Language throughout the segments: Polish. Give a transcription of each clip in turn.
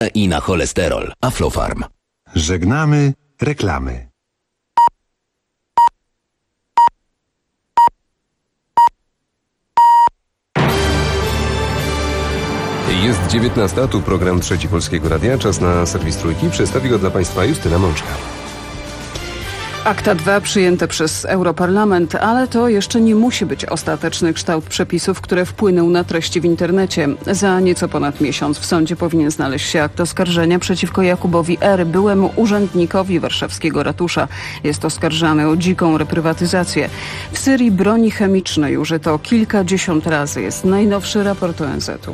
i na cholesterol. Aflofarm. Żegnamy reklamy. Jest 19, tu program Trzeci Polskiego Radia. Czas na serwis Trójki. Przedstawi go dla Państwa Justyna Mączka. Akta 2 przyjęte przez Europarlament, ale to jeszcze nie musi być ostateczny kształt przepisów, które wpłyną na treści w internecie. Za nieco ponad miesiąc w sądzie powinien znaleźć się akt oskarżenia przeciwko Jakubowi R., byłemu urzędnikowi warszawskiego ratusza. Jest oskarżany o dziką reprywatyzację. W Syrii broni chemicznej użyto kilkadziesiąt razy. Jest najnowszy raport ONZ-u.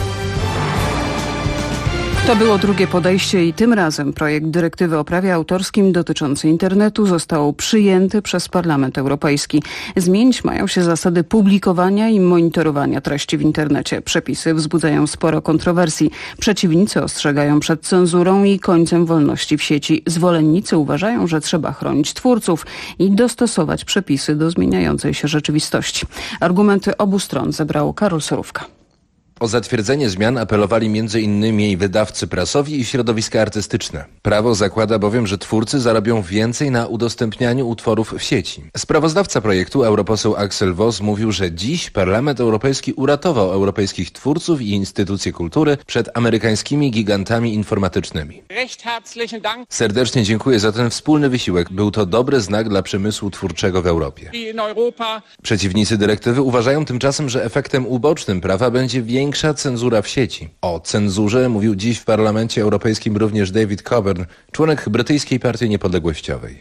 To było drugie podejście i tym razem projekt dyrektywy o prawie autorskim dotyczący internetu został przyjęty przez Parlament Europejski. Zmienić mają się zasady publikowania i monitorowania treści w internecie. Przepisy wzbudzają sporo kontrowersji. Przeciwnicy ostrzegają przed cenzurą i końcem wolności w sieci. Zwolennicy uważają, że trzeba chronić twórców i dostosować przepisy do zmieniającej się rzeczywistości. Argumenty obu stron zebrał Karol Sorówka. O zatwierdzenie zmian apelowali m.in. wydawcy prasowi i środowiska artystyczne. Prawo zakłada bowiem, że twórcy zarobią więcej na udostępnianiu utworów w sieci. Sprawozdawca projektu, europoseł Axel Voss, mówił, że dziś Parlament Europejski uratował europejskich twórców i instytucje kultury przed amerykańskimi gigantami informatycznymi. Serdecznie dziękuję za ten wspólny wysiłek. Był to dobry znak dla przemysłu twórczego w Europie. Przeciwnicy dyrektywy uważają tymczasem, że efektem ubocznym prawa będzie większa cenzura w sieci. O cenzurze mówił dziś w Parlamencie Europejskim również David Coburn, członek brytyjskiej Partii Niepodległościowej.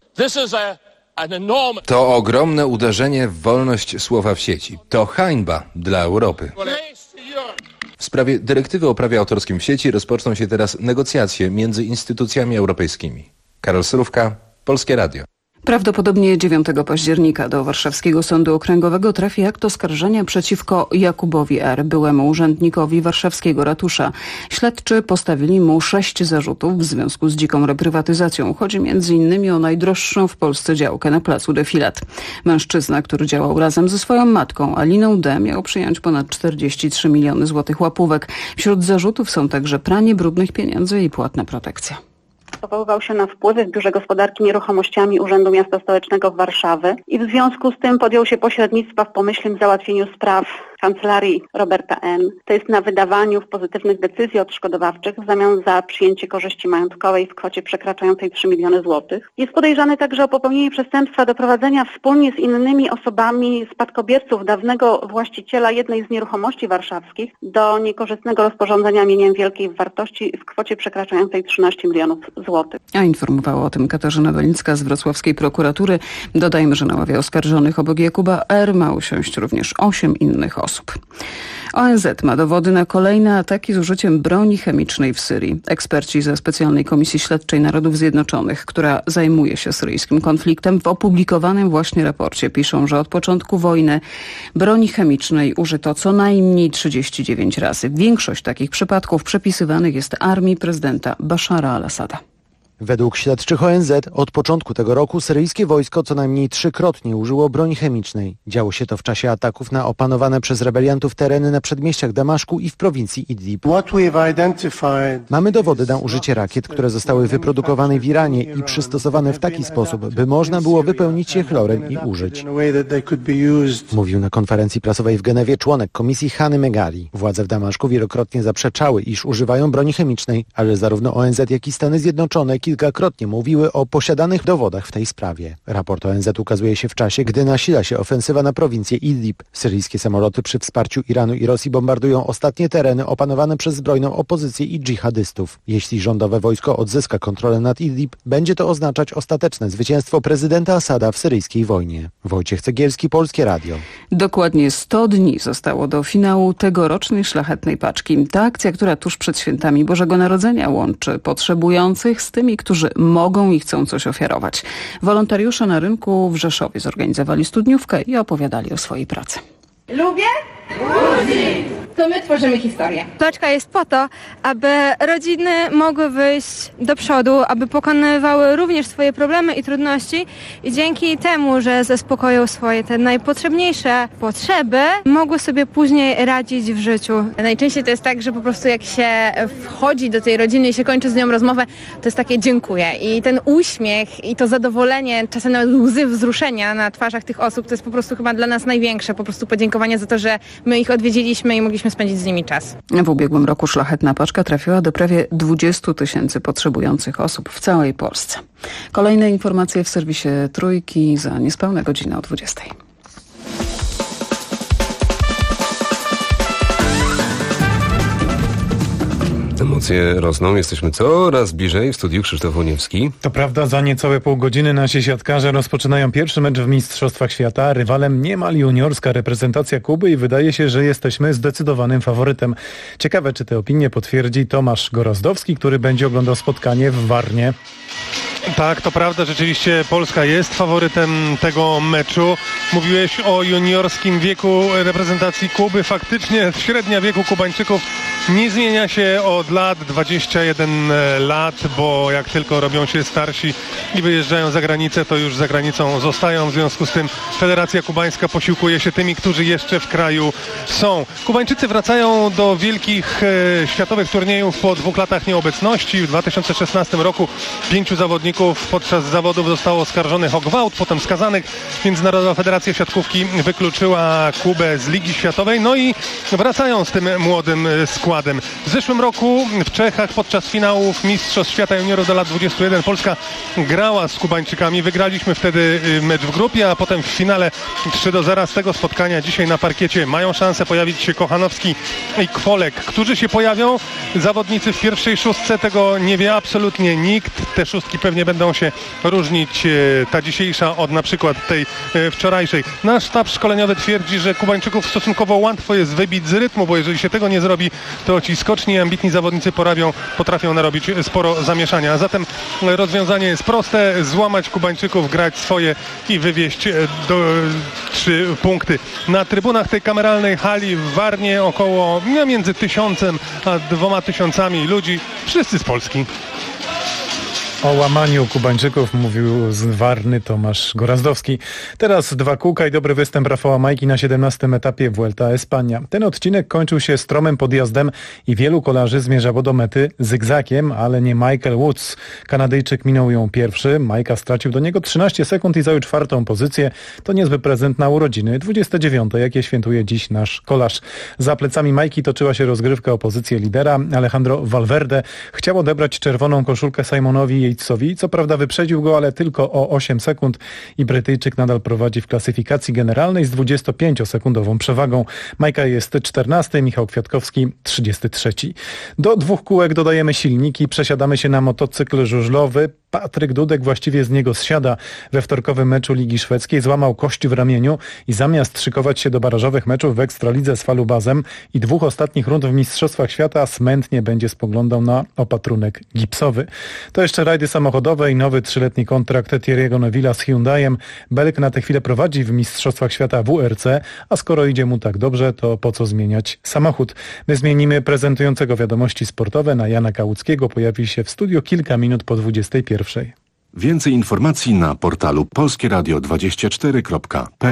To ogromne uderzenie w wolność słowa w sieci. To hańba dla Europy. W sprawie dyrektywy o prawie autorskim w sieci rozpoczną się teraz negocjacje między instytucjami europejskimi. Karol Surówka, Polskie Radio. Prawdopodobnie 9 października do Warszawskiego Sądu Okręgowego trafi akt oskarżenia przeciwko Jakubowi R., byłemu urzędnikowi warszawskiego ratusza. Śledczy postawili mu 6 zarzutów w związku z dziką reprywatyzacją. Chodzi m.in. o najdroższą w Polsce działkę na placu Defilat. Mężczyzna, który działał razem ze swoją matką Aliną D., miał przyjąć ponad 43 miliony złotych łapówek. Wśród zarzutów są także pranie brudnych pieniędzy i płatna protekcja. Powoływał się na wpływy w Biurze Gospodarki Nieruchomościami Urzędu Miasta Stołecznego w Warszawy i w związku z tym podjął się pośrednictwa w pomyślnym załatwieniu spraw kancelarii Roberta N. To jest na wydawaniu pozytywnych decyzji odszkodowawczych w zamian za przyjęcie korzyści majątkowej w kwocie przekraczającej 3 miliony złotych. Jest podejrzany także o popełnienie przestępstwa doprowadzenia wspólnie z innymi osobami spadkobierców dawnego właściciela jednej z nieruchomości warszawskich do niekorzystnego rozporządzenia mieniem wielkiej wartości w kwocie przekraczającej 13 milionów złotych. A informowała o tym Katarzyna Walicka z wrocławskiej prokuratury. Dodajmy, że na ławie oskarżonych obok Jakuba R. ma usiąść również 8 innych osób. ONZ ma dowody na kolejne ataki z użyciem broni chemicznej w Syrii. Eksperci ze Specjalnej Komisji Śledczej Narodów Zjednoczonych, która zajmuje się syryjskim konfliktem, w opublikowanym właśnie raporcie piszą, że od początku wojny broni chemicznej użyto co najmniej 39 razy. Większość takich przypadków przypisywanych jest armii prezydenta Bashara al-Assada. Według śledczych ONZ od początku tego roku syryjskie wojsko co najmniej 3-krotnie użyło broni chemicznej. Działo się to w czasie ataków na opanowane przez rebeliantów tereny na przedmieściach Damaszku i w prowincji Idlib. Mamy dowody na użycie rakiet, które zostały wyprodukowane w Iranie i przystosowane w taki sposób, by można było wypełnić je chlorem i użyć. Mówił na konferencji prasowej w Genewie członek komisji Hany Megali. Władze w Damaszku wielokrotnie zaprzeczały, iż używają broni chemicznej, ale zarówno ONZ, jak i Stany Zjednoczone kilkakrotnie mówiły o posiadanych dowodach w tej sprawie. Raport ONZ ukazuje się w czasie, gdy nasila się ofensywa na prowincję Idlib. Syryjskie samoloty przy wsparciu Iranu i Rosji bombardują ostatnie tereny opanowane przez zbrojną opozycję i dżihadystów. Jeśli rządowe wojsko odzyska kontrolę nad Idlib, będzie to oznaczać ostateczne zwycięstwo prezydenta Asada w syryjskiej wojnie. Wojciech Cegielski, Polskie Radio. Dokładnie 100 dni zostało do finału tegorocznej szlachetnej paczki. Ta akcja, która tuż przed świętami Bożego Narodzenia łączy potrzebujących z tymi, którzy mogą i chcą coś ofiarować. Wolontariusze na rynku w Rzeszowie zorganizowali studniówkę i opowiadali o swojej pracy. Lubię To my tworzymy historię. Paczka jest po to, aby rodziny mogły wyjść do przodu, aby pokonywały również swoje problemy i trudności i dzięki temu, że zaspokoją swoje te najpotrzebniejsze potrzeby, mogły sobie później radzić w życiu. Najczęściej to jest tak, że po prostu jak się wchodzi do tej rodziny i się kończy z nią rozmowę, to jest takie dziękuję. I ten uśmiech i to zadowolenie, czasem nawet łzy wzruszenia na twarzach tych osób, to jest po prostu chyba dla nas największe. Po prostu podziękowanie za to, że my ich odwiedziliśmy i mogliśmy spędzić z nimi czas. W ubiegłym roku szlachetna paczka trafiła do prawie 20 000 potrzebujących osób w całej Polsce. Kolejne informacje w serwisie Trójki za niespełna godzinę o 20. Emocje rosną, jesteśmy coraz bliżej w studiu Krzysztof Oniewski. To prawda, za niecałe pół godziny nasi siatkarze rozpoczynają pierwszy mecz w Mistrzostwach Świata. Rywalem niemal juniorska reprezentacja Kuby i wydaje się, że jesteśmy zdecydowanym faworytem. Ciekawe, czy te opinie potwierdzi Tomasz Gorozdowski, który będzie oglądał spotkanie w Warnie. Tak, to prawda, rzeczywiście Polska jest faworytem tego meczu. Mówiłeś o juniorskim wieku reprezentacji Kuby. Faktycznie średnia wieku Kubańczyków nie zmienia się od lat, 21 lat, bo jak tylko robią się starsi i wyjeżdżają za granicę, to już za granicą zostają. W związku z tym Federacja Kubańska posiłkuje się tymi, którzy jeszcze w kraju są. Kubańczycy wracają do wielkich światowych turniejów po 2 latach nieobecności. W 2016 roku 5 zawodników podczas zawodów zostało oskarżonych o gwałt, potem skazanych. Międzynarodowa Federacja Siatkówki wykluczyła Kubę z Ligi Światowej. No i wracają z tym młodym składem. W zeszłym roku w Czechach podczas finałów Mistrzostw Świata Juniorów do lat 21 Polska grała z Kubańczykami. Wygraliśmy wtedy mecz w grupie, a potem w finale 3-0 z tego spotkania. Dzisiaj na parkiecie mają szansę pojawić się Kochanowski i Kwolek. Którzy się pojawią? Zawodnicy w pierwszej szóstce, tego nie wie absolutnie nikt. Te szóstki pewnie będą się różnić, ta dzisiejsza od na przykład tej wczorajszej. Nasz sztab szkoleniowy twierdzi, że Kubańczyków stosunkowo łatwo jest wybić z rytmu, bo jeżeli się tego nie zrobi, to ci skoczni i ambitni zawodnicy potrafią narobić sporo zamieszania. A zatem rozwiązanie jest proste, złamać Kubańczyków, grać swoje i wywieźć 3 punkty. Na trybunach tej kameralnej hali w Warnie około między 1000 a 2000 ludzi, wszyscy z Polski. O łamaniu Kubańczyków mówił z Warny Tomasz Gorozdowski. Teraz 2 kółka i dobry występ Rafała Majki na 17. etapie Vuelta a España. Ten odcinek kończył się stromym podjazdem i wielu kolarzy zmierzało do mety zygzakiem, ale nie Michael Woods. Kanadyjczyk minął ją pierwszy, Majka stracił do niego 13 sekund i zajął 4. pozycję. To niezły prezent na urodziny 29, jakie świętuje dziś nasz kolarz. Za plecami Majki toczyła się rozgrywka o pozycję lidera. Alejandro Valverde chciał odebrać czerwoną koszulkę Simonowi Yatesowi. Co prawda wyprzedził go, ale tylko o 8 sekund i Brytyjczyk nadal prowadzi w klasyfikacji generalnej z 25-sekundową przewagą. Majka jest 14, Michał Kwiatkowski 33. Do 2 kółek dodajemy silniki, przesiadamy się na motocykl żużlowy. Patryk Dudek właściwie z niego zsiada. We wtorkowym meczu Ligi Szwedzkiej złamał kość w ramieniu i zamiast szykować się do barażowych meczów w Ekstralidze z Falubazem i 2 ostatnich rund w Mistrzostwach Świata smętnie będzie spoglądał na opatrunek gipsowy. To jeszcze rajdy samochodowe i nowy 3-letni kontrakt Thierry'ego Neville'a z Hyundaiem. Belk na tę chwilę prowadzi w Mistrzostwach Świata WRC, a skoro idzie mu tak dobrze, to po co zmieniać samochód? My zmienimy prezentującego wiadomości sportowe na Jana Kałuckiego. Pojawi się w studio kilka minut po 21. Więcej informacji na portalu polskieradio24.pl.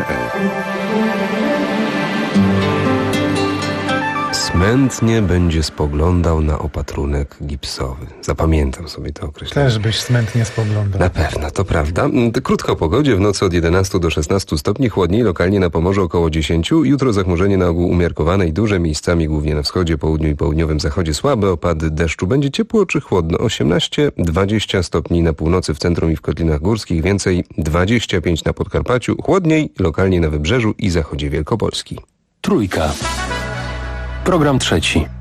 Smętnie będzie spoglądał na opatrunek gipsowy. Zapamiętam sobie to określenie. Też byś smętnie spoglądał. Na pewno, to prawda. Krótko o pogodzie. W nocy od 11 do 16 stopni, chłodniej, lokalnie na Pomorzu około 10. Jutro zachmurzenie na ogół umiarkowane i duże, miejscami głównie na wschodzie, południu i południowym zachodzie słabe opady deszczu. Będzie ciepło czy chłodno? 18-20 stopni na północy, w centrum i w Kotlinach Górskich. Więcej 25 na Podkarpaciu. Chłodniej, lokalnie na Wybrzeżu i zachodzie Wielkopolski. Trójka. Program trzeci.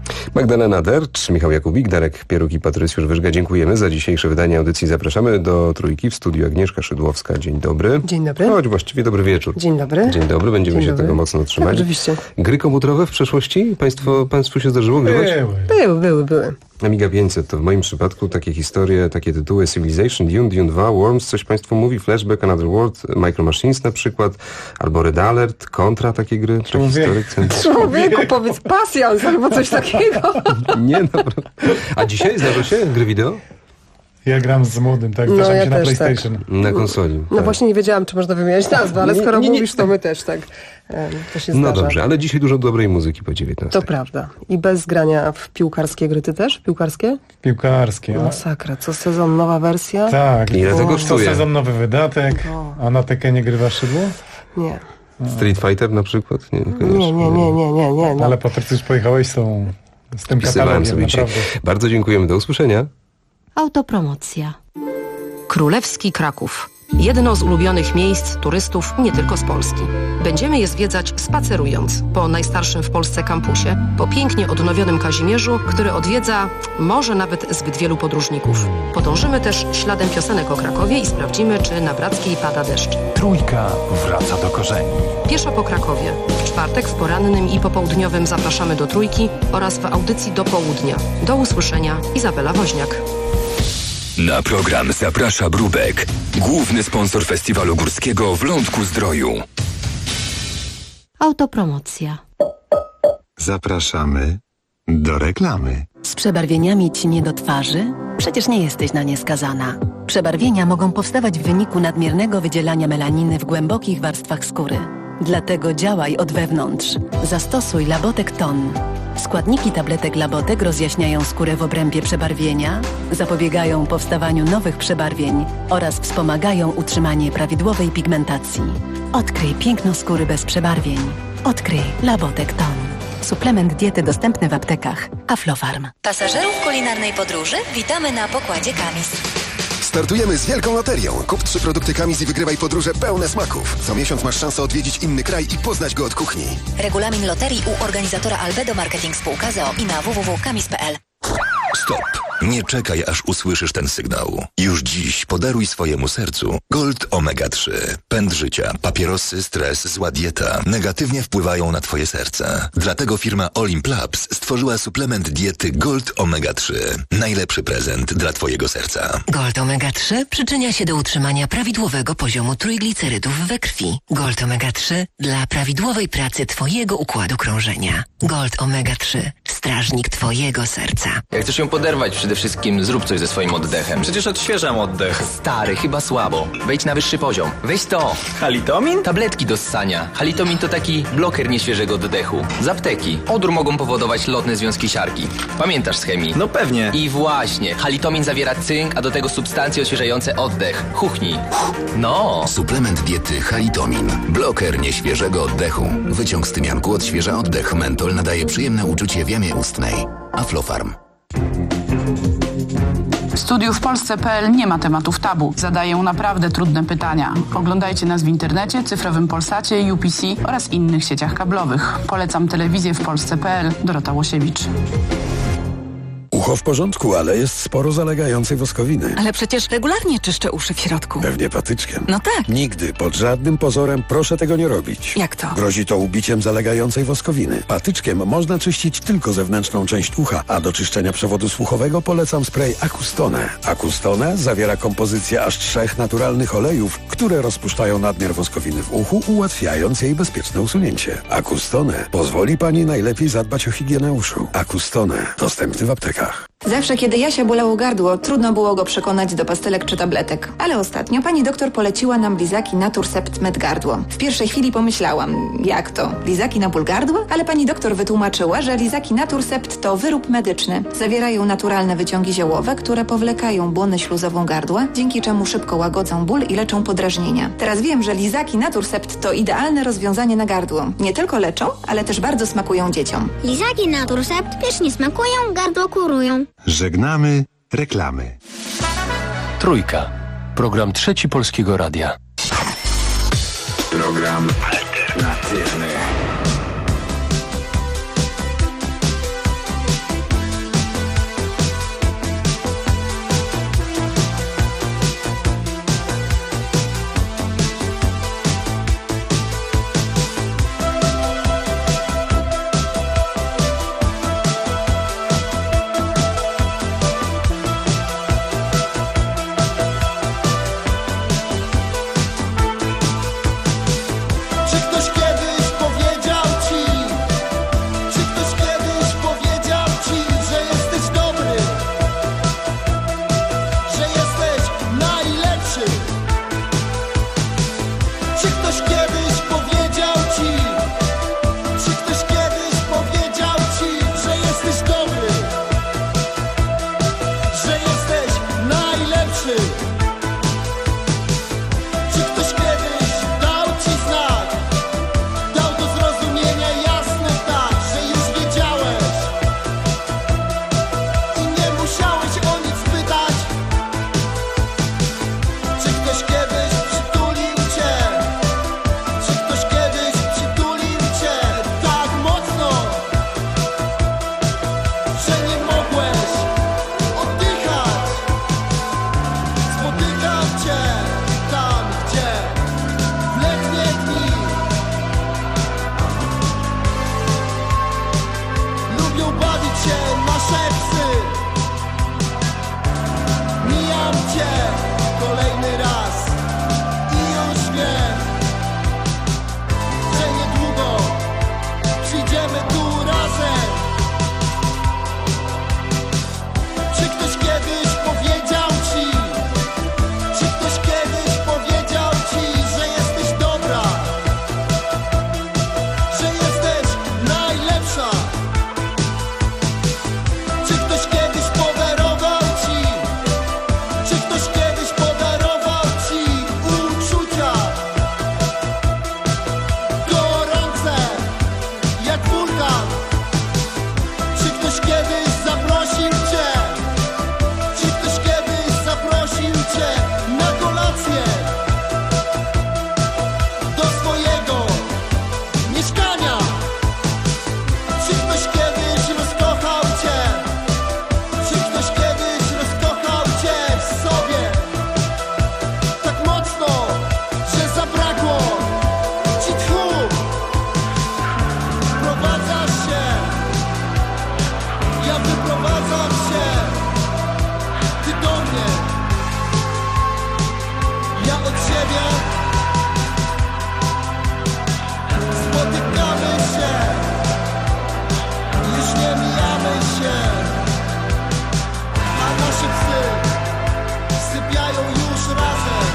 Magdalena Dercz, Michał Jakubik, Darek Pieruk i Patrycjusz Wyżga. Dziękujemy za dzisiejsze wydanie audycji. Zapraszamy do Trójki w studiu Agnieszka Szydłowska. Dzień dobry. Dzień dobry. Choć właściwie dobry wieczór. Dzień dobry. Dzień dobry, będziemy się tego mocno trzymać. Tak, oczywiście. Gry komputerowe w przeszłości? Państwu się zdarzyło grywać? Były. Amiga 500 to w moim przypadku takie historie, takie tytuły Civilization, Dune 2, Worms, coś Państwu mówi, Flashback, Another World, Micro Machines na przykład, albo Red Alert, Contra, takie gry. Człowieku, powiedz pasjans albo coś takiego. Nie, naprawdę. A dzisiaj zdarza się gry wideo? Ja gram z młodym, tak? Zdarzam się na PlayStation. Tak. Na konsoli. No tak. Właśnie nie wiedziałam, czy można wymieniać nazwę, ale skoro mówisz, to my też tak. To się zdarza. No dobrze, ale dzisiaj dużo dobrej muzyki po 19. To prawda. I bez grania w piłkarskie gry. Ty też? Piłkarskie? Piłkarskie. Masakra. Co sezon nowa wersja? Tak. Ile to kosztuje? Co sezon nowy wydatek. A na Tekenie grywa szydło? Nie. Street Fighter na przykład? Nie. No. Ale Patrycy, już pojechałeś z tym katalogiem, sobie naprawdę. Bardzo dziękujemy. Do usłyszenia. Autopromocja. Królewski Kraków. Jedno z ulubionych miejsc turystów nie tylko z Polski. Będziemy je zwiedzać spacerując po najstarszym w Polsce kampusie, po pięknie odnowionym Kazimierzu, który odwiedza może nawet zbyt wielu podróżników. Podążymy też śladem piosenek o Krakowie i sprawdzimy, czy na Brackiej pada deszcz. Trójka wraca do korzeni. Pieszo po Krakowie. W czwartek w porannym i popołudniowym zapraszamy do Trójki oraz w audycji do południa. Do usłyszenia. Izabela Woźniak. Na program zaprasza Brubek, główny sponsor festiwalu górskiego w Lądku-Zdroju. Autopromocja. Zapraszamy do reklamy. Z przebarwieniami ci nie do twarzy? Przecież nie jesteś na nie skazana. Przebarwienia mogą powstawać w wyniku nadmiernego wydzielania melaniny w głębokich warstwach skóry. Dlatego działaj od wewnątrz. Zastosuj Labotek Ton. Składniki tabletek Labotek rozjaśniają skórę w obrębie przebarwienia, zapobiegają powstawaniu nowych przebarwień oraz wspomagają utrzymanie prawidłowej pigmentacji. Odkryj piękno skóry bez przebarwień. Odkryj Labotek Ton. Suplement diety dostępny w aptekach. Aflofarm. Pasażerów kulinarnej podróży witamy na pokładzie Kamis. Startujemy z wielką loterią. Kup 3 produkty Kamis i wygrywaj podróże pełne smaków. Co miesiąc masz szansę odwiedzić inny kraj i poznać go od kuchni. Regulamin loterii u organizatora Albedo Marketing Spółka z o.o. i na www.kamis.pl. Stop! Nie czekaj, aż usłyszysz ten sygnał. Już dziś podaruj swojemu sercu Gold Omega 3. Pęd życia, papierosy, stres, zła dieta negatywnie wpływają na twoje serce. Dlatego firma Olimp Labs stworzyła suplement diety Gold Omega 3. Najlepszy prezent dla twojego serca. Gold Omega 3 przyczynia się do utrzymania prawidłowego poziomu trójglicerydów we krwi. Gold Omega 3 dla prawidłowej pracy twojego układu krążenia. Gold Omega 3. Strażnik twojego serca. Jak chcesz ją poderwać, przede wszystkim zrób coś ze swoim oddechem. Przecież odświeżam oddech. Stary, chyba słabo. Wejdź na wyższy poziom. Weź to. Halitomin? Tabletki do ssania. Halitomin to taki bloker nieświeżego oddechu. Z apteki. Odór mogą powodować lotne związki siarki. Pamiętasz z chemii? No pewnie. I właśnie. Halitomin zawiera cynk, a do tego substancje odświeżające oddech. Chuchnij. No. Suplement diety Halitomin. Bloker nieświeżego oddechu. Wyciąg z tymianku odświeża oddech. Mentol nadaje przyjemne uczucie w jamie ustnej. Aflofarm. W studiu w Polsce.pl nie ma tematów tabu. Zadaję naprawdę trudne pytania. Oglądajcie nas w internecie, cyfrowym Polsacie, UPC oraz innych sieciach kablowych. Polecam telewizję w Polsce.pl. Dorota Łosiewicz. Ucho w porządku, ale jest sporo zalegającej woskowiny. Ale przecież regularnie czyszczę uszy w środku. Pewnie patyczkiem. No tak. Nigdy, pod żadnym pozorem proszę tego nie robić. Jak to? Grozi to ubiciem zalegającej woskowiny. Patyczkiem można czyścić tylko zewnętrzną część ucha, a do czyszczenia przewodu słuchowego polecam spray Acustone. Acustone zawiera kompozycję aż 3 naturalnych olejów, które rozpuszczają nadmiar woskowiny w uchu, ułatwiając jej bezpieczne usunięcie. Acustone pozwoli Pani najlepiej zadbać o higienę uszu. Acustone dostępny w aptekach. Zawsze, kiedy Jasia bolało gardło, trudno było go przekonać do pastelek czy tabletek. Ale ostatnio pani doktor poleciła nam lizaki Naturcept Med Gardło. W pierwszej chwili pomyślałam, jak to? Lizaki na ból gardła? Ale pani doktor wytłumaczyła, że lizaki Naturcept to wyrób medyczny. Zawierają naturalne wyciągi ziołowe, które powlekają błonę śluzową gardła, dzięki czemu szybko łagodzą ból i leczą podrażnienia. Teraz wiem, że lizaki Naturcept to idealne rozwiązanie na gardło. Nie tylko leczą, ale też bardzo smakują dzieciom. Lizaki Naturcept pysznie smakują, gardło kurują. Żegnamy reklamy. Trójka. Program Trzeci Polskiego Radia. Program alternatywny. kolejny raz. I już wiem, że niedługo przyjdziemy tu razem. Czy ktoś kiedyś powiedział ci, czy ktoś kiedyś powiedział ci, że jesteś dobra, że jesteś najlepsza? Czy ktoś kiedyś podarował ci, czy ktoś kiedyś podarował ci uczucia gorące jak wulkan? Czy ktoś kiedyś zaprosił cię, czy ktoś kiedyś zaprosił cię na kolację do swojego mieszkania? Czy ktoś kiedyś rozkochał cię, czy ktoś kiedyś rozkochał cię w sobie tak mocno, że zabrakło ci tchu? Wprowadzasz się, ja wyprowadzam się, ty do mnie, ja od siebie. Spotykamy się, już nie mijamy się, a nasze psy sypiają już razem.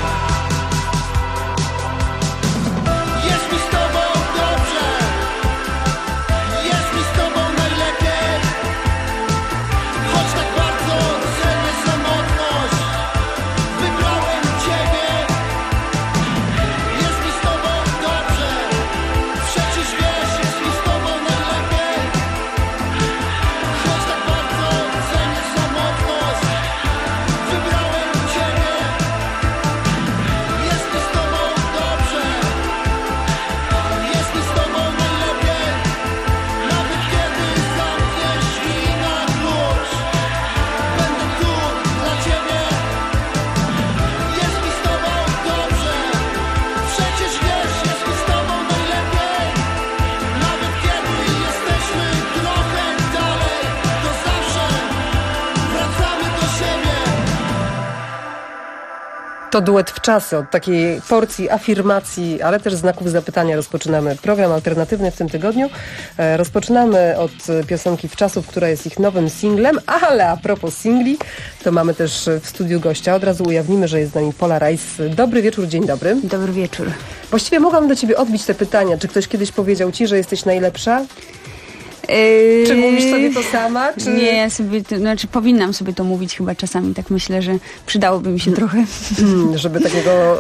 Jest mi z tobą dobrze, jest mi z tobą najlepiej, choć tak bardzo cenię samotność, wybrałem ciebie. Jest mi z tobą dobrze, przecież wiesz, jest mi z tobą najlepiej, choć tak bardzo cenię samotność, wybrałem ciebie. Jest mi z tobą dobrze, jest mi z tobą najlepiej, nawet kiedy zamkniesz mi na klucz, będę tu dla ciebie. Jest mi z tobą dobrze, przecież wiesz, jest mi z tobą najlepiej, nawet kiedy jesteśmy trochę dalej, to zawsze wracamy do siebie. To duet w czasy. Od takiej porcji afirmacji, ale też znaków zapytania rozpoczynamy program alternatywny w tym tygodniu. Rozpoczynamy od piosenki w czasów, która jest ich nowym singlem, ale a propos singli, to mamy też w studiu gościa. Od razu ujawnimy, że jest z nami Pola Rice. Dobry wieczór, dzień dobry. Dobry wieczór. Właściwie mogłam do ciebie odbić te pytania. Czy ktoś kiedyś powiedział ci, że jesteś najlepsza? Czy mówisz sobie to sama? Czy... Nie, ja sobie, znaczy powinnam sobie to mówić chyba czasami, tak myślę, że przydałoby mi się trochę. Żeby takiego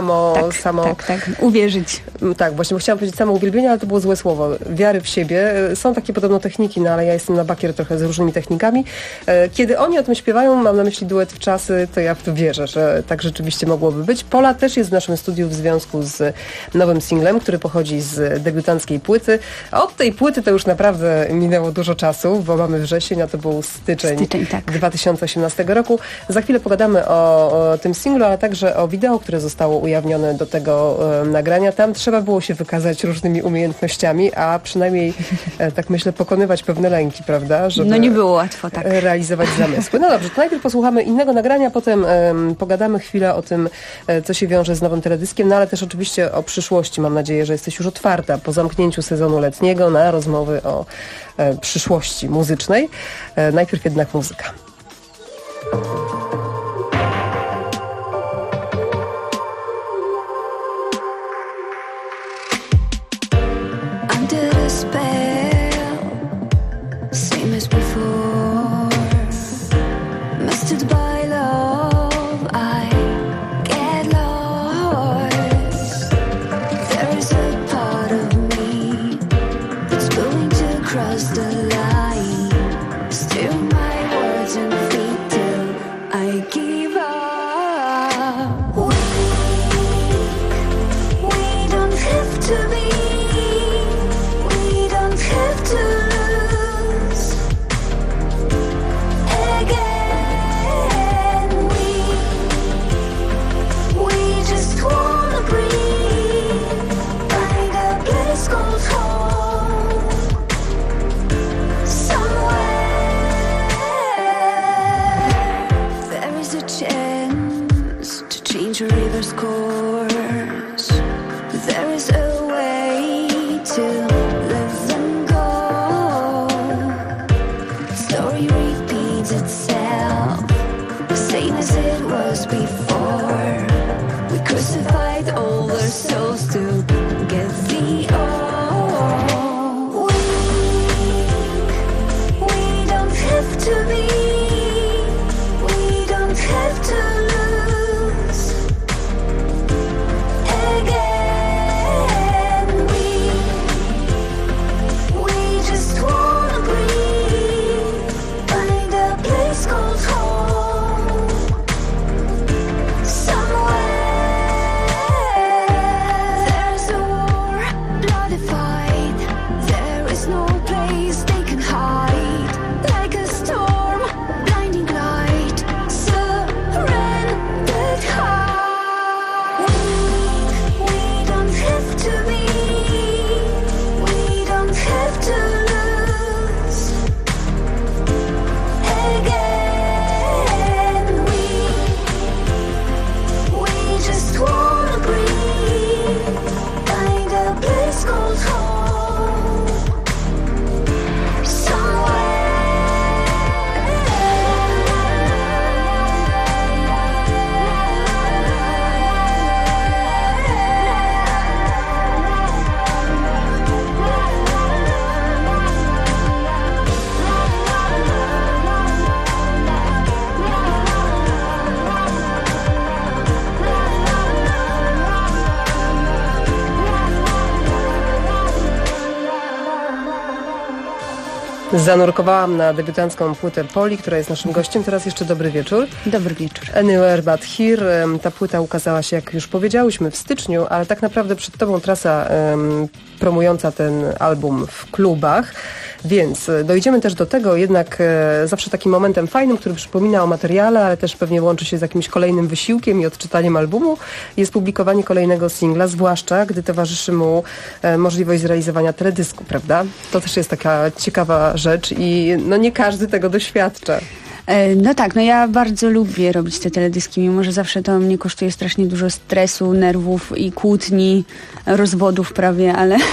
Tak, uwierzyć. Tak, właśnie chciałam powiedzieć samouwielbienie, ale to było złe słowo. Wiary w siebie. Są takie podobno techniki, no ale ja jestem na bakier trochę z różnymi technikami. Kiedy oni o tym śpiewają, mam na myśli duet w czasy, to ja w to wierzę, że tak rzeczywiście mogłoby być. Pola też jest w naszym studiu w związku z nowym singlem, który pochodzi z debiutanckiej płyty. A od tej płyty to już naprawdę minęło dużo czasu, bo mamy wrzesień, a to był styczeń 2018 roku. Za chwilę pogadamy o tym singlu, ale także o wideo, które zostało ujawnione do tego nagrania. Tam trzeba było się wykazać różnymi umiejętnościami, a przynajmniej, tak myślę, pokonywać pewne lęki, prawda? Żeby no nie było łatwo, tak. Realizować zamysły. No dobrze, to najpierw posłuchamy innego nagrania, potem pogadamy chwilę o tym, co się wiąże z nowym teledyskiem, no ale też oczywiście o przyszłości. Mam nadzieję, że jesteś już otwarta po zamknięciu sezonu letniego na rozmowy o przyszłości muzycznej. Najpierw jednak muzyka. Cross the line, steal my words and feet till I was before. We crucified all our souls to get the all. We don't have to be, we don't have to lose again. We just wanna breathe, find a place called home, somewhere. There's a war, bloody fight. There is no place they can hide. Like a storm, blinding light, surrendered heart. We don't have to be, we don't have to lose again. We just wanna breathe, find a place called home, Zanurkowałam na debiutancką płytę Poli, która jest naszym gościem. Teraz jeszcze dobry wieczór. Dobry wieczór. Anywhere But Here. Ta płyta ukazała się, jak już powiedziałyśmy, w styczniu, ale tak naprawdę przed tobą trasa promująca ten album w klubach. Więc dojdziemy też do tego, jednak zawsze takim momentem fajnym, który przypomina o materiale, ale też pewnie łączy się z jakimś kolejnym wysiłkiem i odczytaniem albumu, jest publikowanie kolejnego singla, zwłaszcza gdy towarzyszy mu możliwość zrealizowania teledysku, prawda? To też jest taka ciekawa rzecz i no nie każdy tego doświadcza. No tak, no ja bardzo lubię robić te teledyski, mimo że zawsze to mnie kosztuje strasznie dużo stresu, nerwów i kłótni, rozwodów prawie,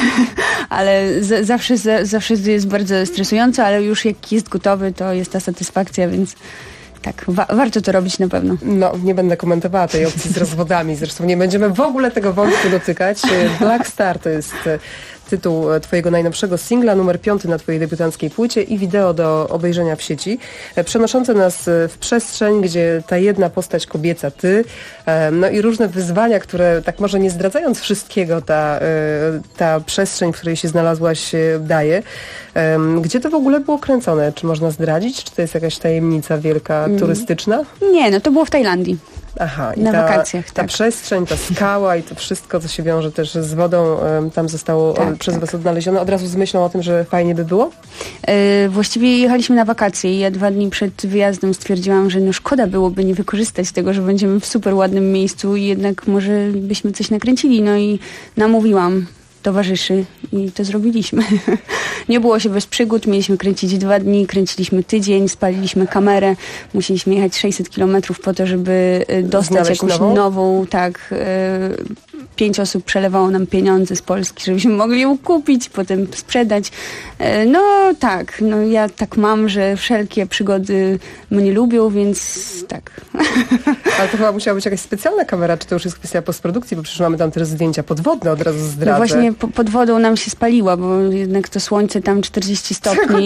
ale zawsze jest bardzo stresujące, ale już jak jest gotowy, to jest ta satysfakcja, więc tak, warto to robić na pewno. No, nie będę komentowała tej opcji z rozwodami, zresztą nie będziemy w ogóle tego wątku dotykać. Black Star to jest tytuł twojego najnowszego singla, numer 5 na twojej debiutanckiej płycie i wideo do obejrzenia w sieci, przenoszące nas w przestrzeń, gdzie ta jedna postać kobieca, ty, no i różne wyzwania, które tak może nie zdradzając wszystkiego, ta przestrzeń, w której się znalazłaś, daje. Gdzie to w ogóle było kręcone? Czy można zdradzić? Czy to jest jakaś tajemnica wielka, turystyczna? Nie, no to było w Tajlandii. Aha, i na wakacjach, ta przestrzeń, ta skała i to wszystko, co się wiąże też z wodą, tam zostało przez was odnalezione. Od razu z myślą o tym, że fajnie by było? Właściwie jechaliśmy na wakacje i ja 2 dni przed wyjazdem stwierdziłam, że no szkoda byłoby nie wykorzystać tego, że będziemy w super ładnym miejscu i jednak może byśmy coś nakręcili. No i namówiłam towarzyszy i to zrobiliśmy. Nie było się bez przygód, mieliśmy kręcić 2 dni, kręciliśmy tydzień, spaliliśmy kamerę, musieliśmy jechać 600 kilometrów po to, żeby dostać jakąś nową, tak, 5 osób przelewało nam pieniądze z Polski, żebyśmy mogli ją kupić, potem sprzedać. No tak, no ja tak mam, że wszelkie przygody mnie lubią, więc tak. Ale to chyba musiała być jakaś specjalna kamera, czy to już jest kwestia postprodukcji, bo przecież mamy tam też zdjęcia podwodne, od razu zdradzę. No właśnie pod wodą nam się spaliła, bo jednak to słońce tam 40 stopni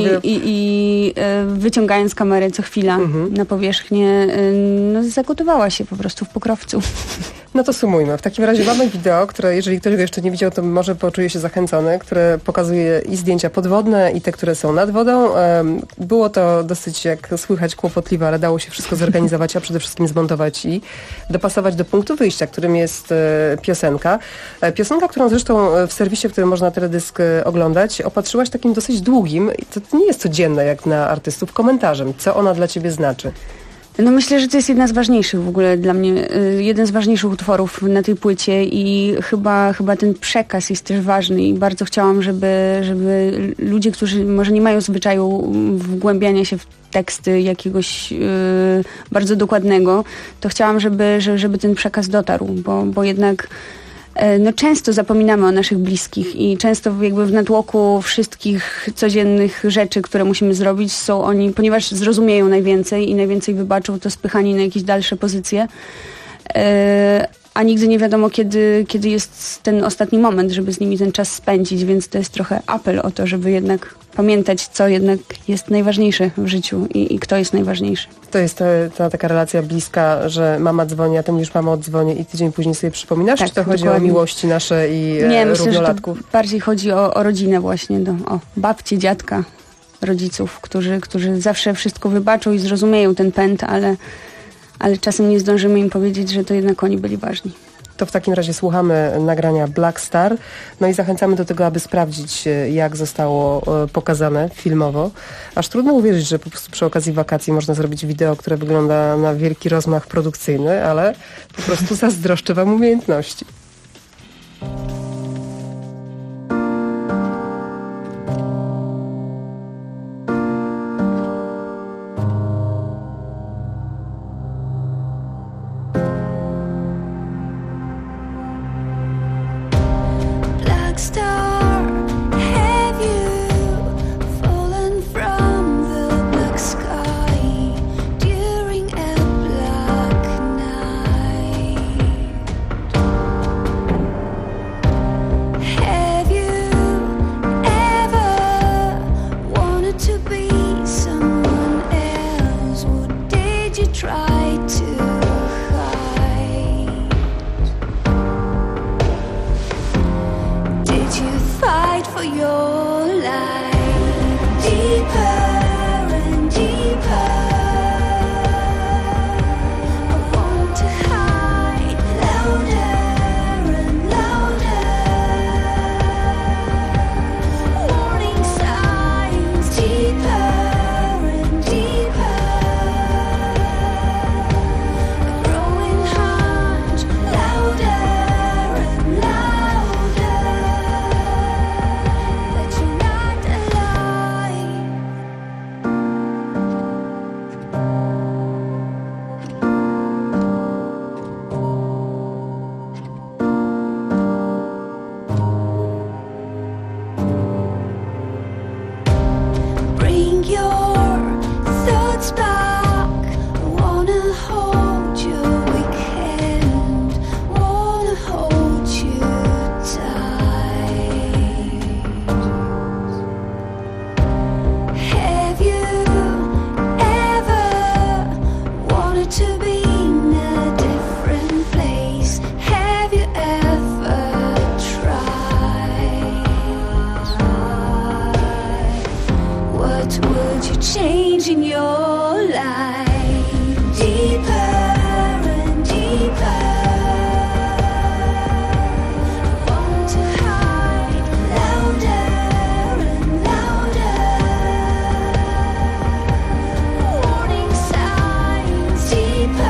i wyciągając kamerę co chwila na powierzchnię, no zagotowała się po prostu w pokrowcu. No to sumujmy. W takim razie mamy wideo, które, jeżeli ktoś go jeszcze nie widział, to może poczuje się zachęcony, które pokazuje i zdjęcia podwodne, i te, które są nad wodą. Było to dosyć, jak słychać, kłopotliwe, ale dało się wszystko zorganizować, a przede wszystkim zmontować i dopasować do punktu wyjścia, którym jest piosenka. Piosenka, którą zresztą w serwisie, w którym można teledysk oglądać, opatrzyłaś takim dosyć długim, to nie jest codzienne jak na artystów, komentarzem. Co ona dla ciebie znaczy? No myślę, że to jest jedna z ważniejszych w ogóle dla mnie, jeden z ważniejszych utworów na tej płycie i chyba ten przekaz jest też ważny i bardzo chciałam, żeby ludzie, którzy może nie mają zwyczaju wgłębiania się w teksty jakiegoś bardzo dokładnego, to chciałam, żeby ten przekaz dotarł, bo jednak No często zapominamy o naszych bliskich i często jakby w natłoku wszystkich codziennych rzeczy, które musimy zrobić, są oni, ponieważ zrozumieją najwięcej i najwięcej wybaczą, to spychani na jakieś dalsze pozycje. A nigdy nie wiadomo, kiedy jest ten ostatni moment, żeby z nimi ten czas spędzić, więc to jest trochę apel o to, żeby jednak pamiętać, co jednak jest najważniejsze w życiu i kto jest najważniejszy. To jest ta taka relacja bliska, że mama dzwoni, a ty mówisz, mama odzwonię i tydzień później sobie przypominasz? Tak, czy to chodzi dokładnie. o miłości nasze i Nie, myślę, że to równolatków? bardziej chodzi o rodzinę właśnie, o babcie, dziadka, rodziców, którzy zawsze wszystko wybaczą i zrozumieją ten pęd, ale czasem nie zdążymy im powiedzieć, że to jednak oni byli ważni. To w takim razie słuchamy nagrania Black Star, no i zachęcamy do tego, aby sprawdzić, jak zostało pokazane filmowo. Aż trudno uwierzyć, że po prostu przy okazji wakacji można zrobić wideo, które wygląda na wielki rozmach produkcyjny, ale po prostu zazdroszczę wam umiejętności. Black star, have you fallen from the black sky during a black night? Have you ever wanted to be someone else? What did you try to hide? Did you fight for your life deeper and deeper? I want to hide louder and louder. Warning signs deeper and deeper. A growing hunch louder and louder. That you're not alive. Bring your thoughts back. I wanna hold your weak hand. Wanna hold you tight. Have you ever wanted to be in a different place? Have you ever tried? What would you change in your life? Deeper and deeper. I want to hide louder and louder. Warning signs deeper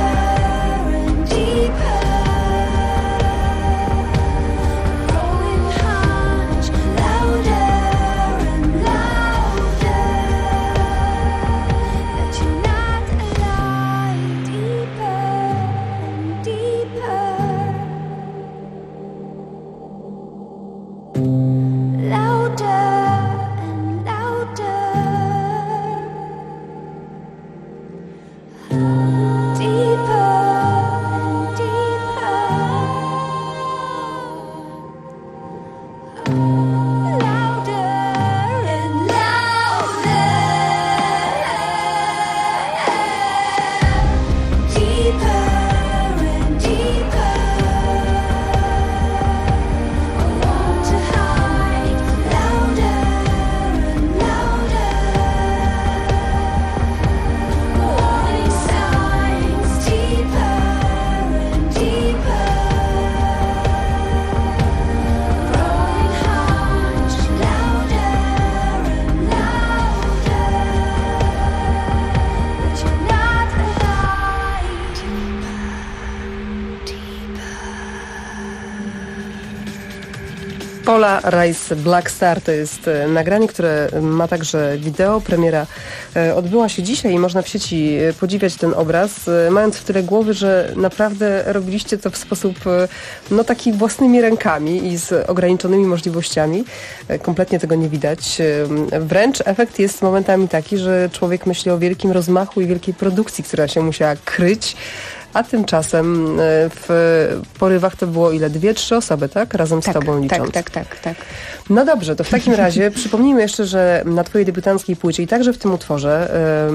Paula Rice Black Star to jest nagranie, które ma także wideo. Premiera odbyła się dzisiaj i można w sieci podziwiać ten obraz, mając w tyle głowy, że naprawdę robiliście to w sposób taki własnymi rękami i z ograniczonymi możliwościami. Kompletnie tego nie widać. Wręcz efekt jest momentami taki, że człowiek myśli o wielkim rozmachu i wielkiej produkcji, która się musiała kryć. A tymczasem w porywach to było ile? 2-3 osoby, tak? Razem z tobą licząc. Tak. No dobrze, to w takim razie przypomnijmy jeszcze, że na twojej debiutanckiej płycie i także w tym utworze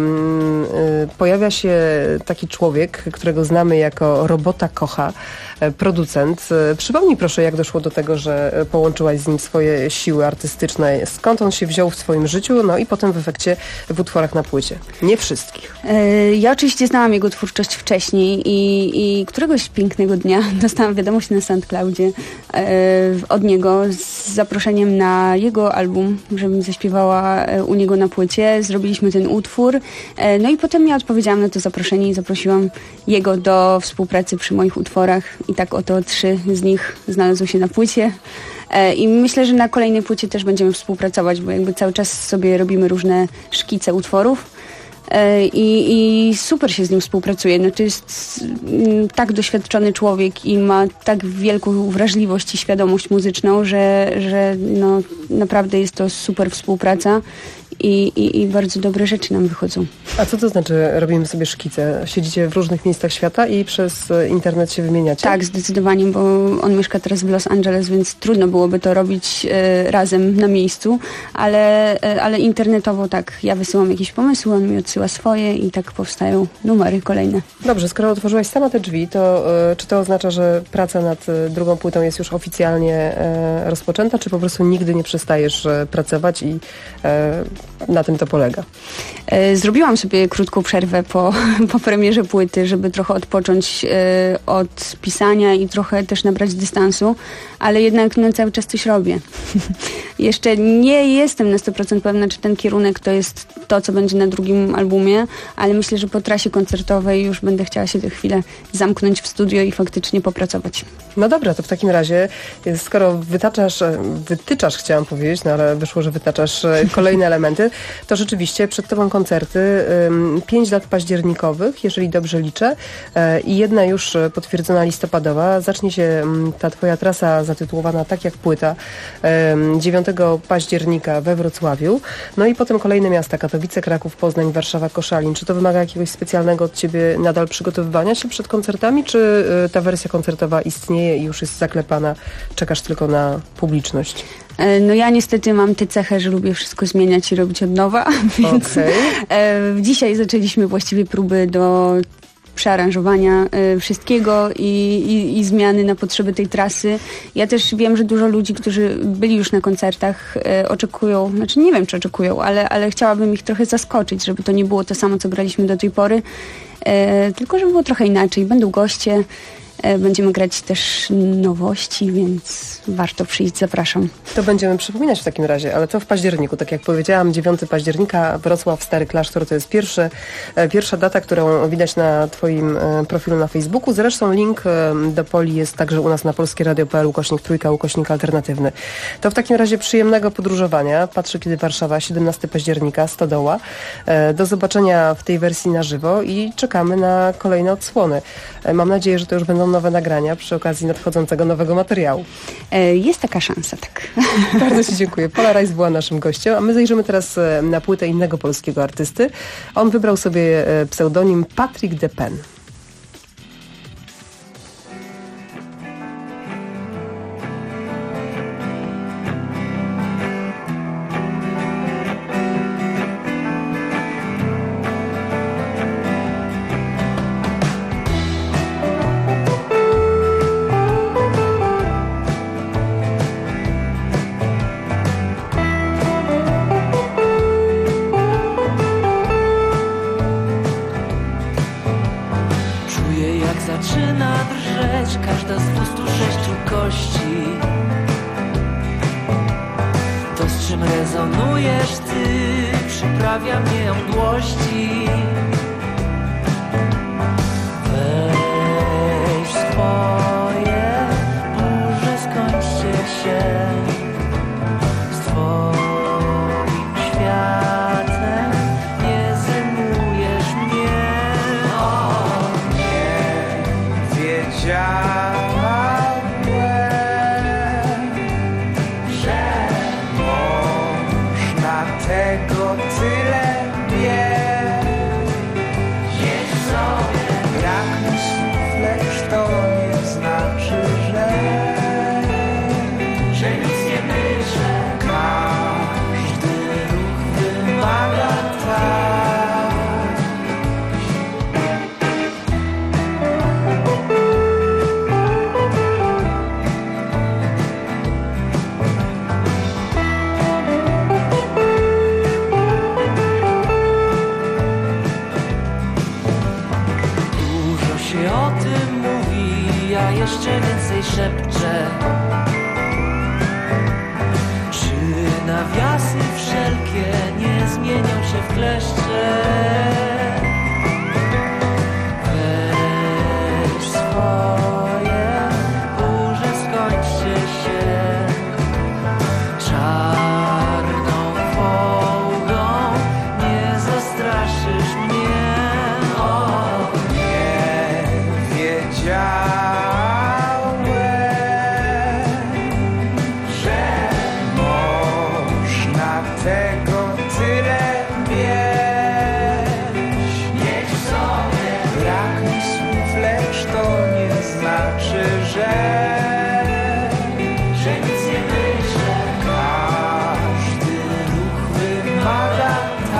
pojawia się taki człowiek, którego znamy jako Robota Kocha, producent. Przypomnij proszę, jak doszło do tego, że połączyłaś z nim swoje siły artystyczne. Skąd on się wziął w swoim życiu? No i potem w efekcie w utworach na płycie. Nie wszystkich. Ja oczywiście znałam jego twórczość wcześniej i któregoś pięknego dnia dostałam wiadomość na SoundCloudzie od niego z zaproszeniem na jego album, żebym zaśpiewała u niego na płycie. Zrobiliśmy ten utwór. No i potem ja odpowiedziałam na to zaproszenie i zaprosiłam jego do współpracy przy moich utworach. I tak oto 3 z nich znalazły się na płycie. I myślę, że na kolejnej płycie też będziemy współpracować, bo jakby cały czas sobie robimy różne szkice utworów. I super się z nim współpracuje. No to jest tak doświadczony człowiek i ma tak wielką wrażliwość i świadomość muzyczną, że no, naprawdę jest to super współpraca i bardzo dobre rzeczy nam wychodzą. A co to znaczy robimy sobie szkice? Siedzicie w różnych miejscach świata i przez internet się wymieniacie? Tak, zdecydowanie, bo on mieszka teraz w Los Angeles, więc trudno byłoby to robić razem na miejscu, ale internetowo tak, ja wysyłam jakieś pomysły, on mi odsyła swoje i tak powstają numery kolejne. Dobrze, skoro otworzyłaś sama te drzwi, to czy to oznacza, że praca nad drugą płytą jest już oficjalnie rozpoczęta, czy po prostu nigdy nie przestajesz pracować i na tym to polega? Zrobiłam sobie krótką przerwę po premierze płyty, żeby trochę odpocząć od pisania i trochę też nabrać dystansu, ale jednak cały czas coś robię. Jeszcze nie jestem na 100% pewna, czy ten kierunek to jest to, co będzie na drugim albumie, ale myślę, że po trasie koncertowej już będę chciała się tę chwilę zamknąć w studio i faktycznie popracować. No dobra, to w takim razie, skoro wytyczasz, chciałam powiedzieć, no ale wyszło, że wytaczasz kolejne elementy, to rzeczywiście przed tobą koncerty, 5 dat październikowych, jeżeli dobrze liczę, i jedna już potwierdzona listopadowa. Zacznie się ta twoja trasa zatytułowana tak jak płyta 9 października we Wrocławiu, no i potem kolejne miasta: Katowice, Kraków, Poznań, Warszawa, Koszalin. Czy to wymaga jakiegoś specjalnego od ciebie nadal przygotowywania się przed koncertami, czy ta wersja koncertowa istnieje i już jest zaklepana, czekasz tylko na publiczność? No ja niestety mam tę cechę, że lubię wszystko zmieniać i robić od nowa, więc dzisiaj zaczęliśmy właściwie próby do przearanżowania wszystkiego i zmiany na potrzeby tej trasy. Ja też wiem, że dużo ludzi, którzy byli już na koncertach, oczekują, znaczy nie wiem, czy oczekują, ale chciałabym ich trochę zaskoczyć, żeby to nie było to samo, co graliśmy do tej pory, tylko żeby było trochę inaczej. Będą goście, będziemy grać też nowości, więc warto przyjść, zapraszam. To będziemy przypominać w takim razie, ale to w październiku, tak jak powiedziałam, 9 października, Wrocław, Stary Klasztor, to jest pierwsza data, którą widać na twoim profilu na Facebooku. Zresztą link do Poli jest także u nas na polskieradio.pl /3/alternatywny. To w takim razie przyjemnego podróżowania. Patrzę, kiedy Warszawa, 17 października, Stodoła. Do zobaczenia w tej wersji na żywo i czekamy na kolejne odsłony. Mam nadzieję, że to już będą nowe nagrania przy okazji nadchodzącego nowego materiału. Jest taka szansa, tak. Bardzo ci dziękuję. Paula Rice była naszym gościem, a my zajrzymy teraz na płytę innego polskiego artysty. On wybrał sobie pseudonim Patrick de Pen. Zaczyna drżeć każda z 206 kości. To, z czym rezonujesz ty, przyprawia mnie mdłości. Weź swoje, burze skończcie się. się o tym mówi, ja jeszcze więcej szepczę. Czy nawiasy wszelkie nie zmienią się w kleszcze? Weź swoje burze, skończcie się czarną wołgą, nie zastraszysz mnie. O, nie wiedziałem, że można tego tyle mieć. Niech sobie brak mi słów, lecz to nie znaczy, że nic nie myślę. Każdy ruch wymaga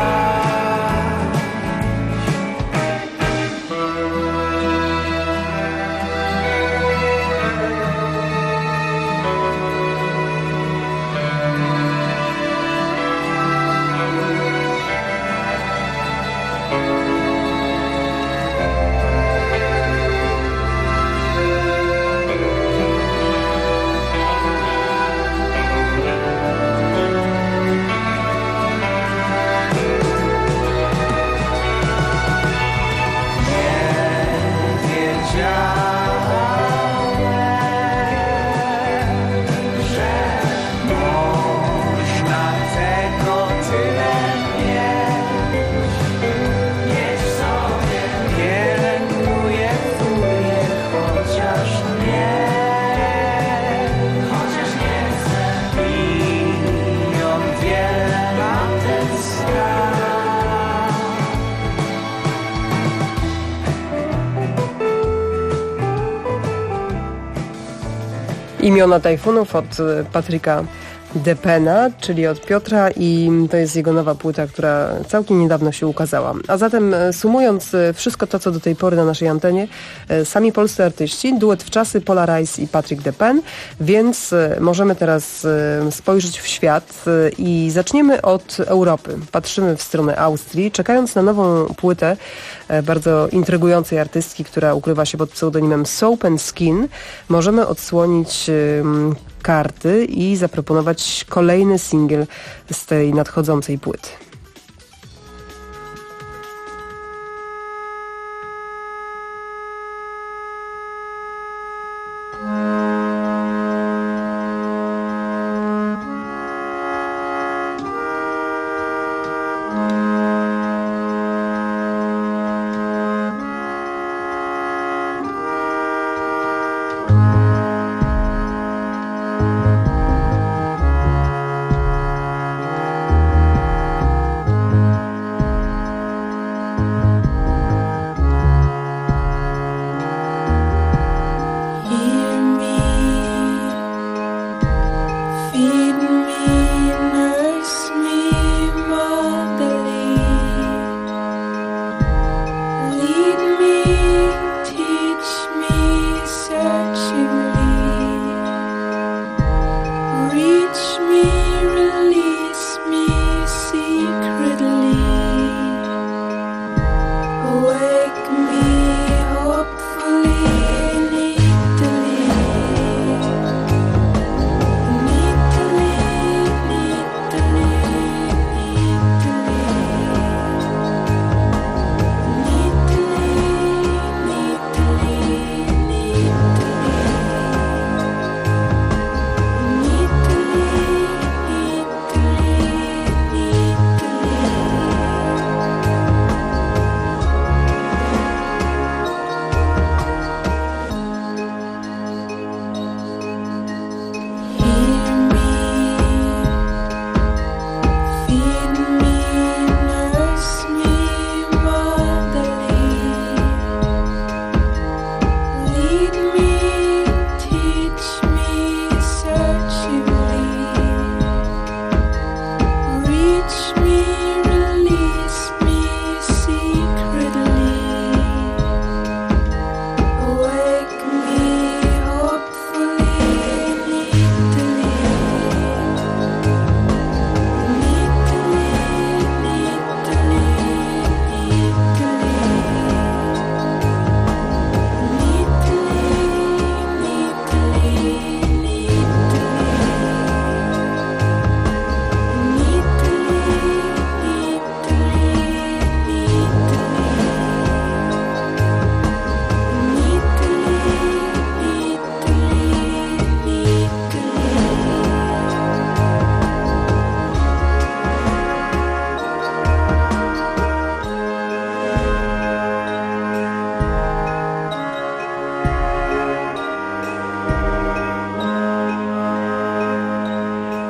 Imiona tajfunów od Patryka Depena, czyli od Piotra, i to jest jego nowa płyta, która całkiem niedawno się ukazała. A zatem sumując wszystko to, co do tej pory na naszej antenie, sami polscy artyści, duet Wczasy, Pola Rice i Patryk Depen, więc możemy teraz spojrzeć w świat i zaczniemy od Europy. Patrzymy w stronę Austrii, czekając na nową płytę bardzo intrygującej artystki, która ukrywa się pod pseudonimem Soap and Skin. Możemy odsłonić karty i zaproponować kolejny singiel z tej nadchodzącej płyty.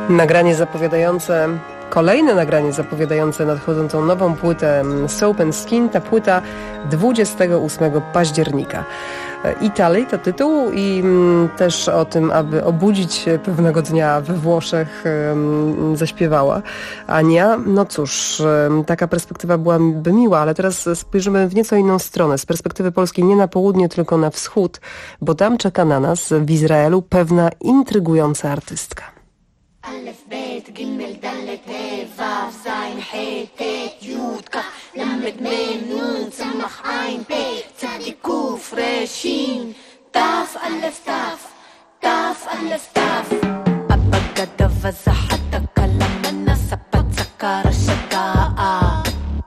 Kolejne nagranie zapowiadające nadchodzącą nową płytę Soap and Skin. Ta płyta 28 października. Italy to tytuł i też o tym, aby obudzić się pewnego dnia we Włoszech, zaśpiewała Ania. No cóż, taka perspektywa byłaby miła, ale teraz spojrzymy w nieco inną stronę. Z perspektywy Polski nie na południe, tylko na wschód, bo tam czeka na nas w Izraelu pewna intrygująca artystka. ألف بيت جمل دلت هي فاف زين حي تيت يود كف لمد ميم نون سمخ عين بيت تادي كوف راشين تاف ألف تاف تاف ألف تاف أبقى دفز حتى كلام الناس بتسكر الشقاء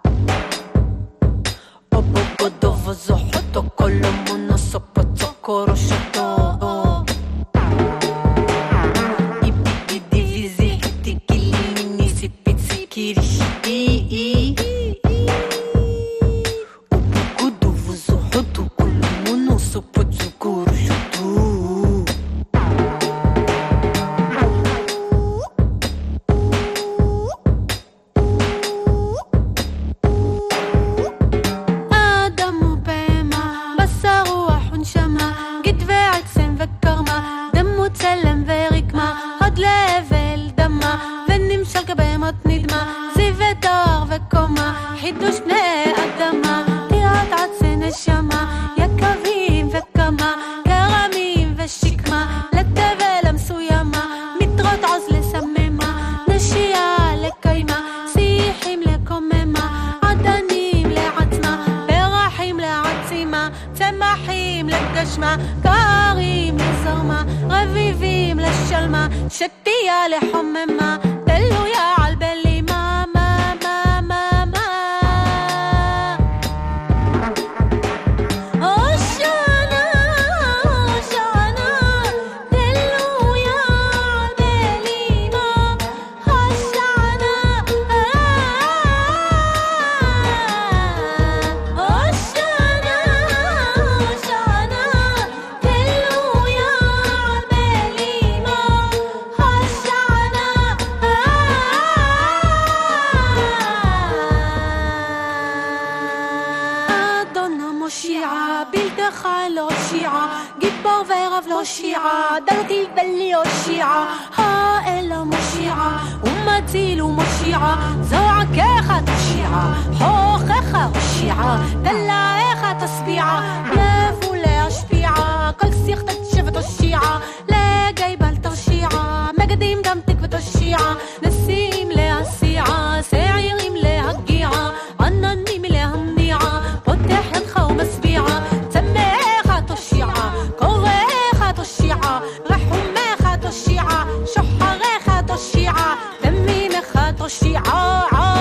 أبقى دفز حتى كلام الناس بتسكر الشقاء חידוש בני אדמה, טירת עצי נשמה, יקבים וקמה, גרמים ושקמה, לתבל המסוימה, מטרות עוז לסממה, נשייה לקיימה, שיחים לקוממה, עדנים לעצמה, פרחים לעצימה, צמחים לגשמה, קרים לזרמה, רביבים לשלמה, שתייה לחוממה, תלויה על בלימה. שיעה דרתי בלי הושיעה האלה מושיעה ומציל ומושיעה זועקך תושיעה חוכך הושיעה דלעך תשביעה לבו להשפיעה כל שיח תתשב ותושיעה לגי בל תרשיעה מגדים דם תק ותושיעה נשיאים להסיעה שעירים להגיעה עננים להמניעה פותח ידך ומשביעה צמאך תושיעה תושיעה, רחומך תושיעה, שוחריך תושיעה, תמימך תושיעה,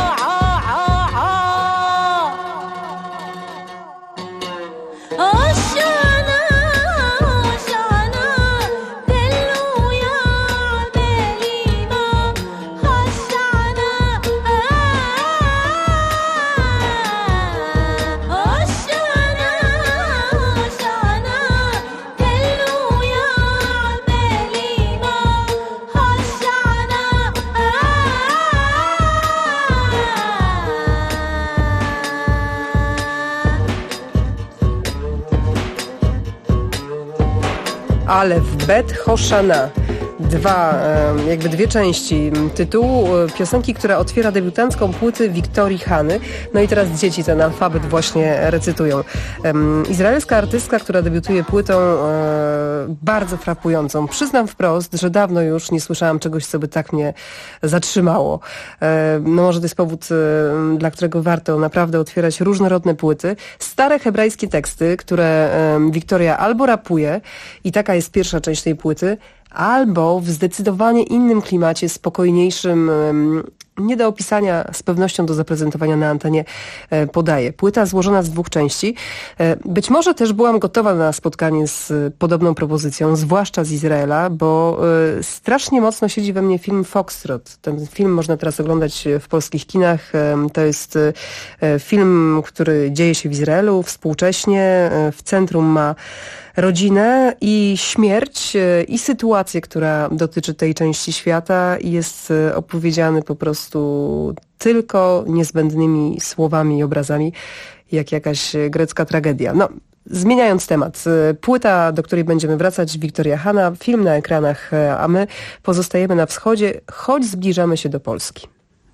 Alef Bet Hoshana. Dwie części tytułu piosenki, która otwiera debiutancką płytę Wiktorii Hany. No i teraz dzieci ten alfabet właśnie recytują. Izraelska artystka, która debiutuje płytą bardzo frapującą. Przyznam wprost, że dawno już nie słyszałam czegoś, co by tak mnie zatrzymało. No może to jest powód, dla którego warto naprawdę otwierać różnorodne płyty. Stare hebrajskie teksty, które Wiktoria albo rapuje i taka jest pierwsza część tej płyty, albo w zdecydowanie innym klimacie, spokojniejszym nie do opisania, z pewnością do zaprezentowania na antenie podaję. Płyta złożona z 2 części. Być może też byłam gotowa na spotkanie z podobną propozycją, zwłaszcza z Izraela, bo strasznie mocno siedzi we mnie film Foxtrot. Ten film można teraz oglądać w polskich kinach. To jest film, który dzieje się w Izraelu współcześnie. W centrum ma rodzinę i śmierć i sytuację, która dotyczy tej części świata i jest opowiedziany po prostu tylko niezbędnymi słowami i obrazami, jak jakaś grecka tragedia. No, zmieniając temat, płyta, do której będziemy wracać, Wiktoria Hanna, film na ekranach, a my pozostajemy na wschodzie, choć zbliżamy się do Polski.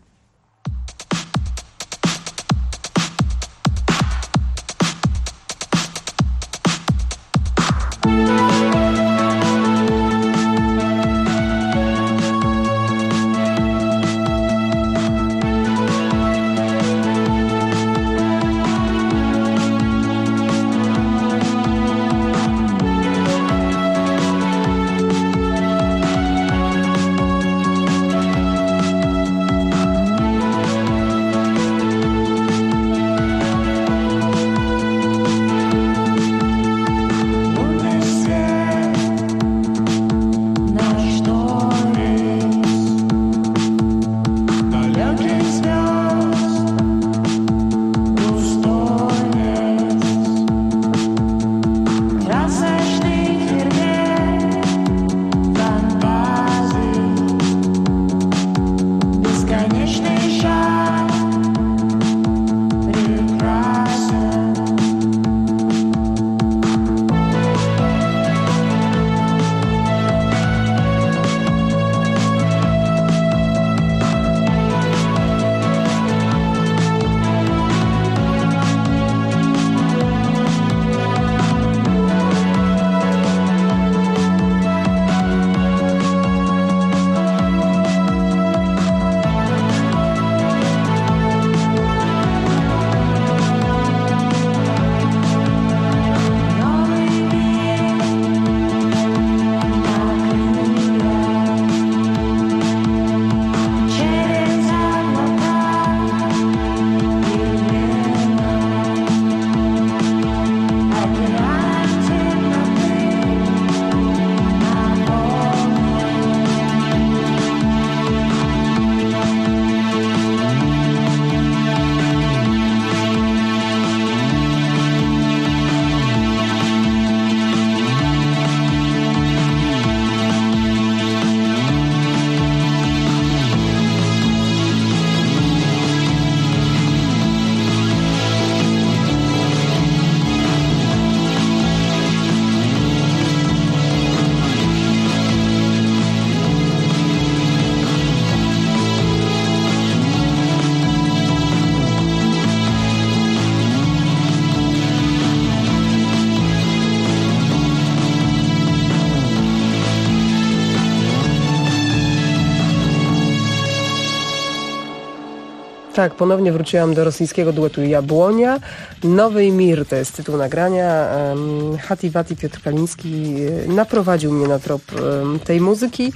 Tak, ponownie wróciłam do rosyjskiego duetu Jabłonia. Nowy Mir to jest tytuł nagrania. Hati Vati Piotr Kaliński naprowadził mnie na trop tej muzyki.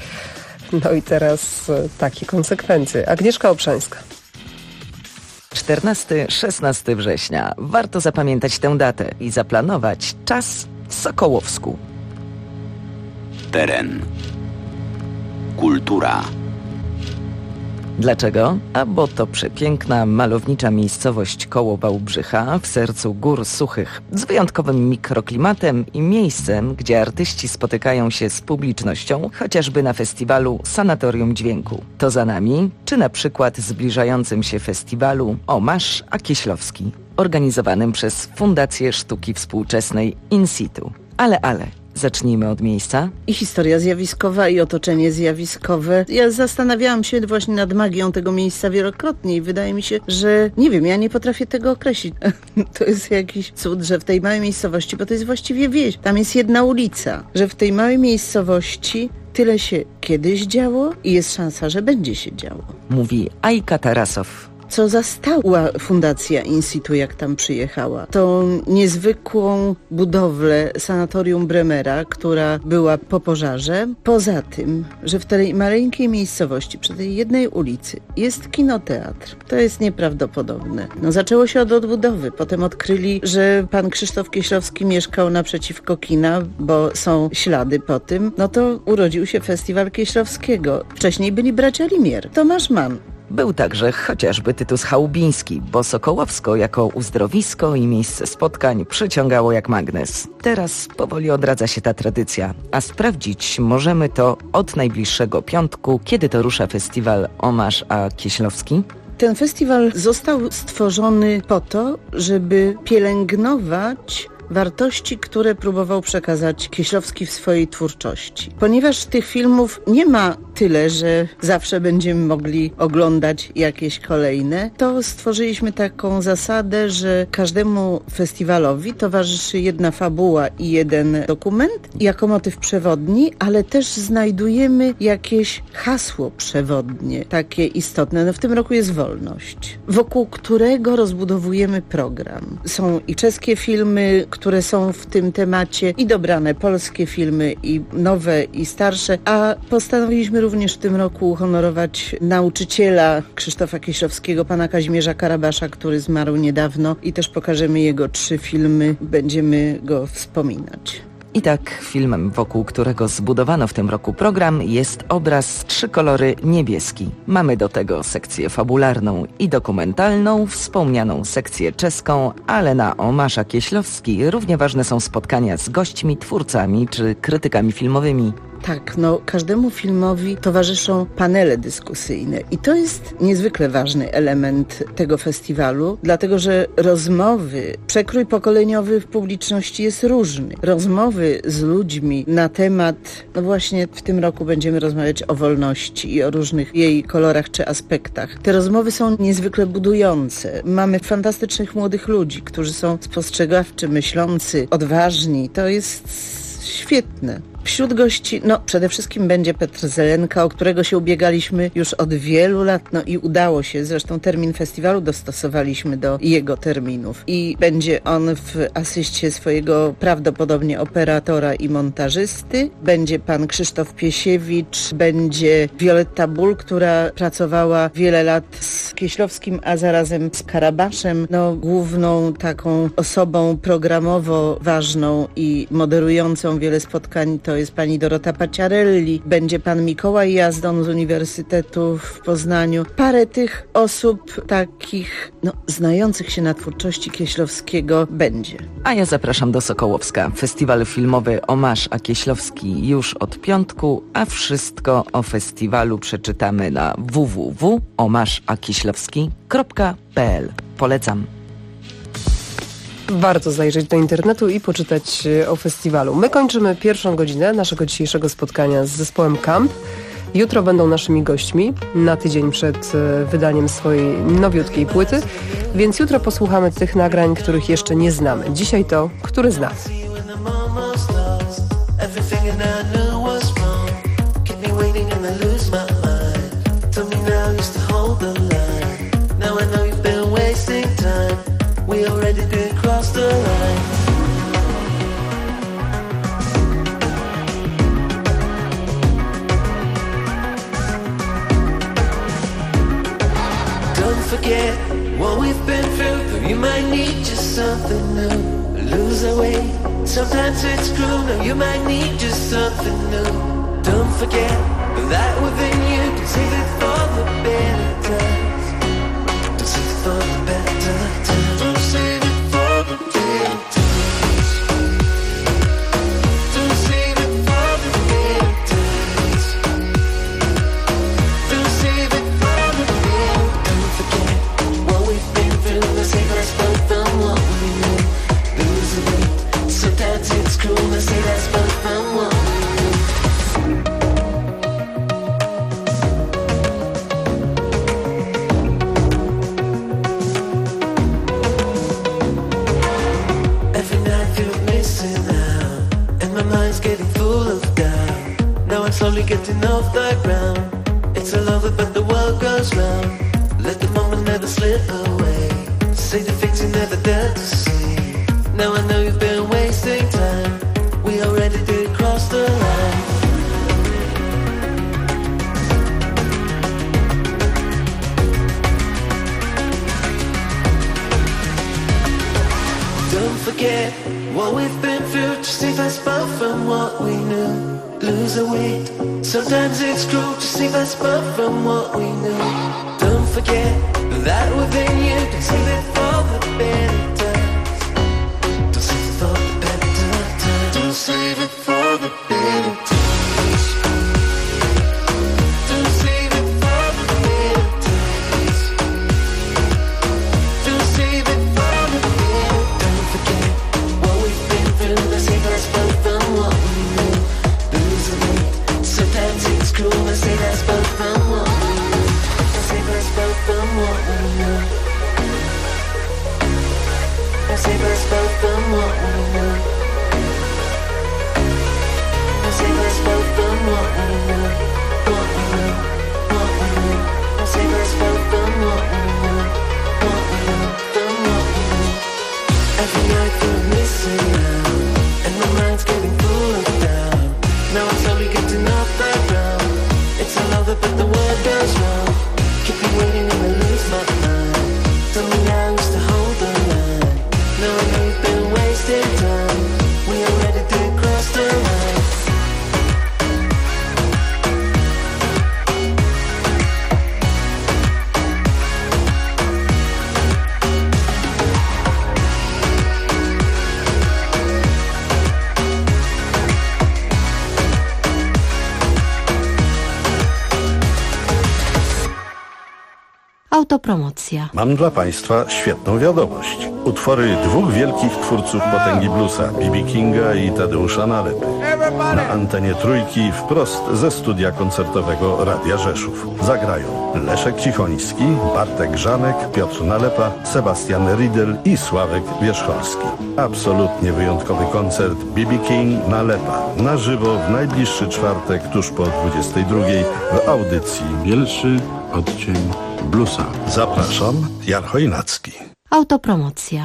No i teraz takie konsekwencje. Agnieszka Obszańska. 14-16 września. Warto zapamiętać tę datę i zaplanować czas w Sokołowsku. Teren. Kultura. Dlaczego? A bo to przepiękna, malownicza miejscowość koło Wałbrzycha w sercu Gór Suchych z wyjątkowym mikroklimatem i miejscem, gdzie artyści spotykają się z publicznością, chociażby na festiwalu Sanatorium Dźwięku. To za nami, czy na przykład zbliżającym się festiwalu Omarz Akieślowski, organizowanym przez Fundację Sztuki Współczesnej In Situ. Ale... Zacznijmy od miejsca. I historia zjawiskowa, i otoczenie zjawiskowe. Ja zastanawiałam się właśnie nad magią tego miejsca wielokrotnie i wydaje mi się, że nie wiem, ja nie potrafię tego określić. To jest jakiś cud, że w tej małej miejscowości, bo to jest właściwie wieś, tam jest jedna ulica, że w tej małej miejscowości tyle się kiedyś działo i jest szansa, że będzie się działo. Mówi Ajka Tarasow. co zastała Fundacja In Situ, jak tam przyjechała. Tą niezwykłą budowlę Sanatorium Bremera, która była po pożarze. Poza tym, że w tej maleńkiej miejscowości, przy tej jednej ulicy jest kinoteatr. To jest nieprawdopodobne. No, zaczęło się od odbudowy. Potem odkryli, że pan Krzysztof Kieślowski mieszkał naprzeciwko kina, bo są ślady po tym. No to urodził się Festiwal Kieślowskiego. Wcześniej byli bracia Limier. Tomasz Mann. Był także chociażby Tytus Chałubiński, bo Sokołowsko jako uzdrowisko i miejsce spotkań przyciągało jak magnes. Teraz powoli odradza się ta tradycja, a sprawdzić możemy to od najbliższego piątku, kiedy to rusza festiwal Omarz a Kieślowski. Ten festiwal został stworzony po to, żeby pielęgnować wartości, które próbował przekazać Kieślowski w swojej twórczości. Ponieważ tych filmów nie ma tyle, że zawsze będziemy mogli oglądać jakieś kolejne, to stworzyliśmy taką zasadę, że każdemu festiwalowi towarzyszy jedna fabuła i jeden dokument jako motyw przewodni, ale też znajdujemy jakieś hasło przewodnie, takie istotne. No w tym roku jest wolność, wokół którego rozbudowujemy program. Są i czeskie filmy, które są w tym temacie, i dobrane polskie filmy, i nowe, i starsze, a postanowiliśmy również w tym roku uhonorować nauczyciela Krzysztofa Kieślowskiego, pana Kazimierza Karabasza, który zmarł niedawno, i też pokażemy jego 3 filmy, będziemy go wspominać. I tak filmem, wokół którego zbudowano w tym roku program, jest obraz 3 kolory niebieski. Mamy do tego sekcję fabularną i dokumentalną, wspomnianą sekcję czeską, ale na Omarz a Kieślowski równie ważne są spotkania z gośćmi, twórcami czy krytykami filmowymi. Tak, no każdemu filmowi towarzyszą panele dyskusyjne i to jest niezwykle ważny element tego festiwalu, dlatego że rozmowy, przekrój pokoleniowy w publiczności jest różny. Rozmowy z ludźmi na temat, no właśnie w tym roku będziemy rozmawiać o wolności i o różnych jej kolorach czy aspektach. Te rozmowy są niezwykle budujące. Mamy fantastycznych młodych ludzi, którzy są spostrzegawczy, myślący, odważni. To jest świetne. Wśród gości, no przede wszystkim będzie Petr Zelenka, o którego się ubiegaliśmy już od wielu lat, no i udało się. Zresztą termin festiwalu dostosowaliśmy do jego terminów. I będzie on w asyście swojego prawdopodobnie operatora i montażysty. Będzie pan Krzysztof Piesiewicz, będzie Wioletta Ból, która pracowała wiele lat z Kieślowskim, a zarazem z Karabaszem. No główną taką osobą programowo ważną i moderującą wiele spotkań to jest pani Dorota Paciarelli, będzie pan Mikołaj Jazdon z Uniwersytetu w Poznaniu. Parę tych osób takich, no, znających się na twórczości Kieślowskiego będzie. A ja zapraszam do Sokołowska. Festiwal filmowy Omarz a Kieślowski już od piątku, a wszystko o festiwalu przeczytamy na www.omarzakieślowski.pl. Polecam. Warto zajrzeć do internetu i poczytać o festiwalu. My kończymy pierwszą godzinę naszego dzisiejszego spotkania z zespołem Camp. Jutro będą naszymi gośćmi na tydzień przed wydaniem swojej nowiutkiej płyty, więc jutro posłuchamy tych nagrań, których jeszcze nie znamy. Dzisiaj to, który zna. We already did cross the line. Don't forget what we've been through. You might need just something new. Lose our way. Sometimes it's cruel. No, you might need just something new. Don't forget that within you to save it for the better times. To save it for the better times. Slowly getting off the ground. It's all over but the world goes round. Let the moment never slip away. Say the things you never dared to say. Now I know you've been wasting time. We already did cross the line. Don't forget what we've been through to save us both from what we knew. Lose a weight, sometimes it's cruel to save us both from what we knew. Don't forget that within you, don't save it for the better times. Don't save it for the better times. Don't save it for the better times. Don't save it for the better times. Don't save it for the better. Don't forget what we've been through, to save us both from what we knew. Lose a weight, sometimes it's cruel to save us both from what we knew. Save us both from what we knew. Save us both from what we knew. Save us both from what we knew. What we knew, what we knew. Save us both from what we knew. What we knew, from what we knew. Every night we're missing out, and my mind's getting full of doubt. Now I'm slowly getting off the ground. It's all over, but the word goes round. Keep me waiting and I lose my mind. Tell me how I used to hold the line. Now I know you've been wasting time. We already did cross the line. Autopromocja. Mam dla Państwa świetną wiadomość. Utwory dwóch wielkich twórców potęgi bluesa, B.B. Kinga i Tadeusza Nalepy. Na antenie Trójki wprost ze studia koncertowego Radia Rzeszów. Zagrają Leszek Cichoński, Bartek Żanek, Piotr Nalepa, Sebastian Riedel i Sławek Wierzcholski. Absolutnie wyjątkowy koncert B.B. King Nalepa. Na żywo w najbliższy czwartek tuż po 22 w audycji Pierwszy odcień bluesa. Zapraszam, Jan Chojnacki. Autopromocja.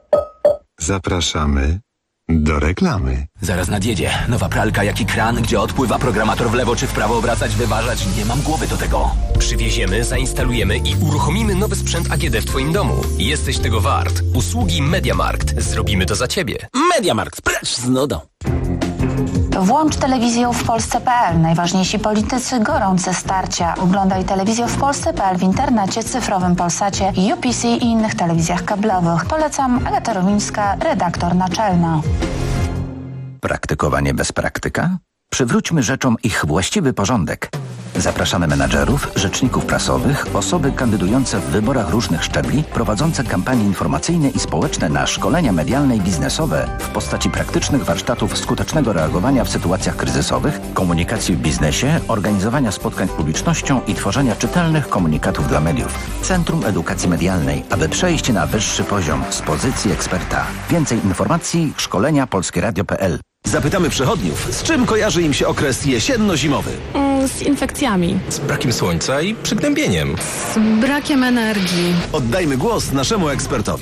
Zapraszamy do reklamy. Zaraz nadjedzie. Nowa pralka jak i kran, gdzie odpływa programator w lewo czy w prawo obracać, wyważać. Nie mam głowy do tego. Przywieziemy, zainstalujemy i uruchomimy nowy sprzęt AGD w Twoim domu. Jesteś tego wart. Usługi MediaMarkt. Zrobimy to za Ciebie. MediaMarkt, precz z nudą. Włącz telewizję w Polsce.pl. Najważniejsi politycy, gorące starcia. Oglądaj telewizję w Polsce.pl w internecie, cyfrowym Polsacie, UPC i innych telewizjach kablowych. Polecam, Agata Romińska, redaktor naczelna. Praktykowanie bez praktyka? Przywróćmy rzeczom ich właściwy porządek. Zapraszamy menadżerów, rzeczników prasowych, osoby kandydujące w wyborach różnych szczebli, prowadzące kampanie informacyjne i społeczne na szkolenia medialne i biznesowe w postaci praktycznych warsztatów skutecznego reagowania w sytuacjach kryzysowych, komunikacji w biznesie, organizowania spotkań z publicznością i tworzenia czytelnych komunikatów dla mediów. Centrum Edukacji Medialnej, aby przejść na wyższy poziom z pozycji eksperta. Więcej informacji szkolenia polskieradio.pl. Zapytamy przechodniów, z czym kojarzy im się okres jesienno-zimowy? Z infekcjami. Z brakiem słońca i przygnębieniem. Z brakiem energii. Oddajmy głos naszemu ekspertowi.